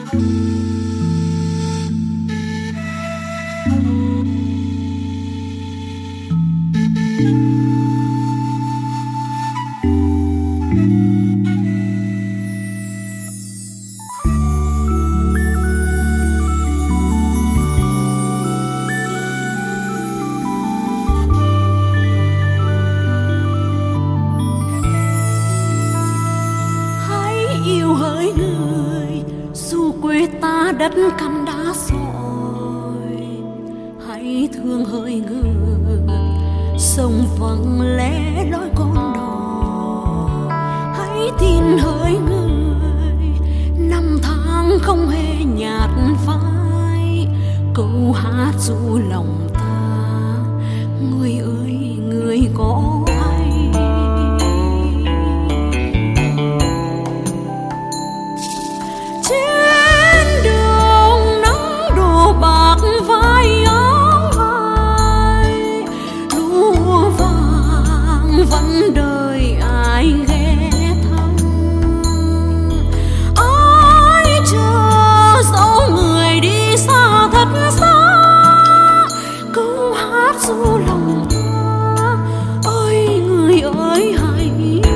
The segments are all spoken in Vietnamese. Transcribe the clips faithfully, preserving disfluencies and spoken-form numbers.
Đất cằn đá sỏi, hãy thương hỡi người sông vắng lẽ lối con đò. Hãy tin hỡi người năm tháng không hề nhạt phai, câu hát ru lòng ta. Người ơi người có vai áo vai lúa vàng vẫn đợi ai ghé thăm, ai chờ dẫu người đi xa thật xa. Câu hát ru lòng ta, ơi người ơi hãy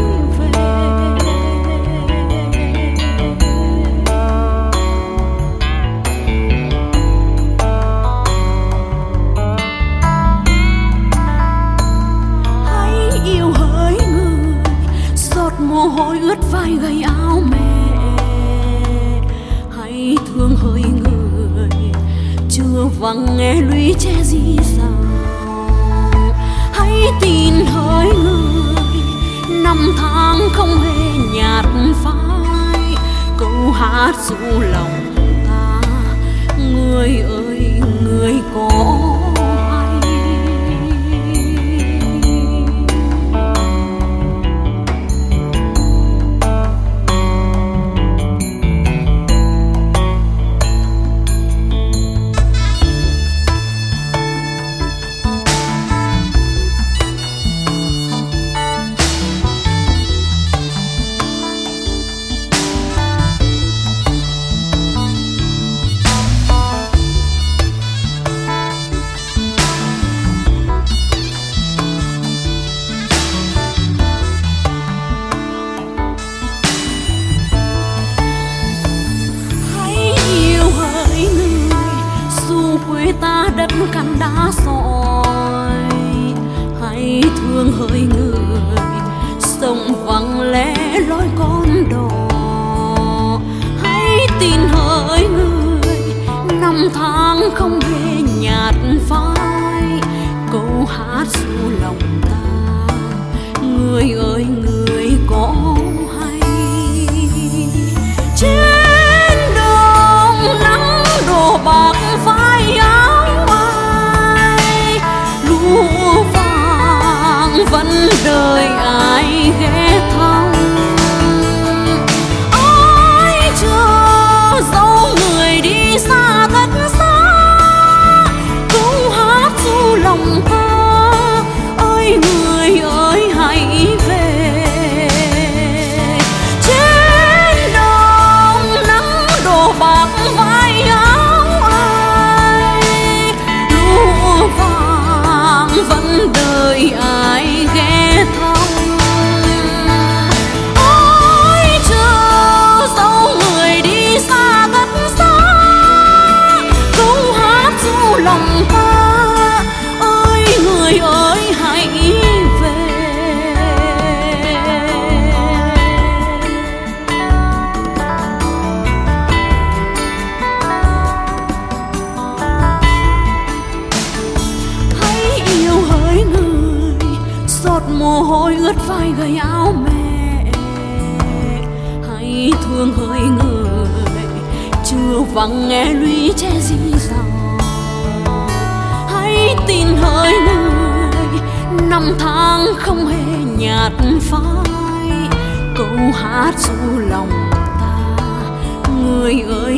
mồ hôi ướt vai gầy áo mẹ. Hãy thương hỡi người chưa vắng nghe lũy tre di rào. Hãy tin hỡi người năm tháng không hề nhạt phai, câu hát ru lòng ta. Người ơi người có ta đất cằn đá sỏi. Hãy thương hỡi người sông vắng lẽ lối con đò. Hãy tin hỡi người năm tháng không hề nhạt phai, câu hát ru lòng ta. Người ơi người có hay trên đồng nắng đổ bạc vai áo ai lúa vàng vẫn đợi ai ghé thăm. Ai chờ dẫu người đi xa thật xa, câu hát ru lòng ta. Ơi người ơi hãy về trên đồng nắng đổ bạc vai áo ai lúa vàng vẫn đợi ai ghé thăm. Ôi chờ dẫu người đi xa thật xa, câu hát ru lòng ta. Ơi người ơi hãy về. Hãy yêu hỡi người giọt mồ hôi ướt vai gầy áo mẹ. Hãy thương hỡi người chưa vắng nghe lũy tre di rào. Hãy tin hỡi người năm tháng không hề nhạt phai, câu hát ru lòng ta. Người ơi